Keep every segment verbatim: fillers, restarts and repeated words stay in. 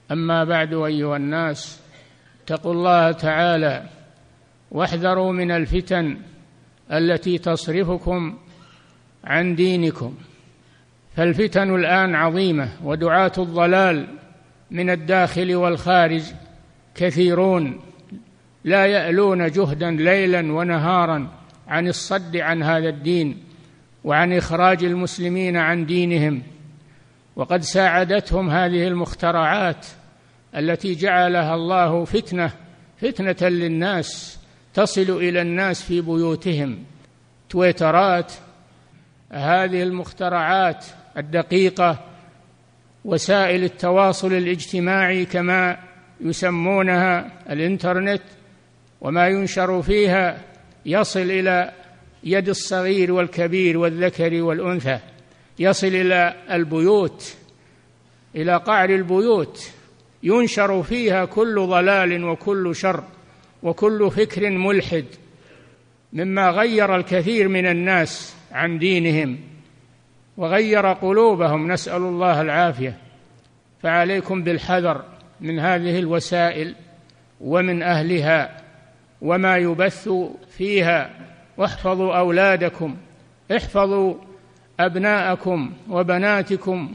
أما بعد، أيها الناس، اتقوا الله تعالى واحذروا من الفتن التي تصرفكم عن دينكم، فالفتن الآن عظيمة، ودعاة الضلال من الداخل والخارج كثيرون لا يألون جهدا ليلا ونهارا عن الصد عن هذا الدين وعن إخراج المسلمين عن دينهم. وقد ساعدتهم هذه المخترعات التي جعلها الله فتنة فتنة للناس تصل إلى الناس في بيوتهم. تويترات، هذه المخترعات الدقيقة، وسائل التواصل الاجتماعي كما يسمونها، الإنترنت، وما ينشر فيها يصل إلى يد الصغير والكبير والذكر والأنثى، يصل إلى البيوت، إلى قعر البيوت، ينشر فيها كل ضلال وكل شر وكل فكر ملحد، مما غير الكثير من الناس عن دينهم وغير قلوبهم، نسأل الله العافية. فعليكم بالحذر من هذه الوسائل ومن أهلها وما يبث فيها، واحفظوا أولادكم، احفظوا أبناءكم وبناتكم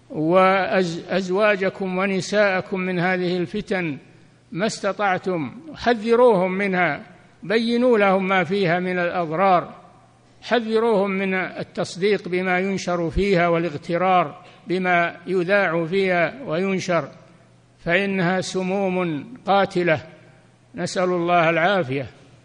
وأزواجكم ونساءكم من هذه الفتن ما استطعتم، حذروهم منها، بينوا لهم ما فيها من الأضرار، حذروهم من التصديق بما ينشر فيها والاغترار بما يذاع فيها وينشر، فإنها سموم قاتلة، نسأل الله العافية.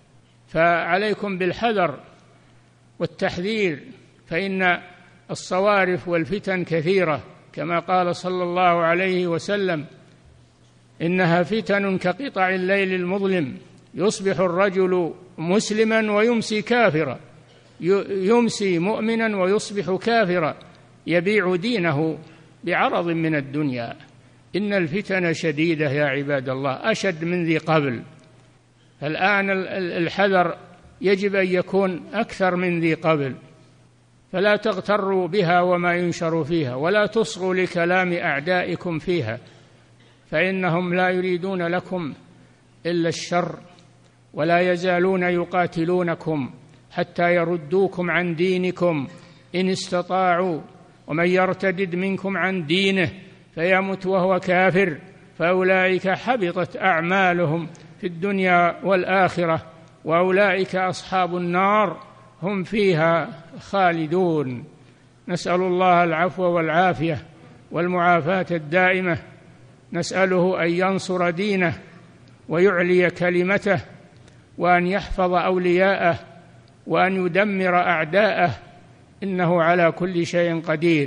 فعليكم بالحذر والتحذير، فإن الصوارف والفتن كثيرة، كما قال صلى الله عليه وسلم: إنها فتن كقطع الليل المظلم، يصبح الرجل مسلما ويمسي كافرا، يمسي مؤمنا ويصبح كافرا، يبيع دينه بعرض من الدنيا. إن الفتن شديدة يا عباد الله، أشد من ذي قبل. الآن الحذر يجب أن يكون أكثر من ذي قبل، فلا تغتروا بها وما ينشر فيها، ولا تصغوا لكلام أعدائكم فيها، فإنهم لا يريدون لكم إلا الشر، ولا يزالون يقاتلونكم حتى يردوكم عن دينكم إن استطاعوا، ومن يرتدد منكم عن دينه فيمت وهو كافر فأولئك حبطت أعمالهم في الدنيا والآخرة، وأولئك أصحاب النار هم فيها خالدون. نسأل الله العفو والعافية والمعافاة الدائمة، نسأله أن ينصر دينه ويعلي كلمته، وأن يحفظ أولياءه، وأن يدمر أعداءه، إنه على كل شيء قدير.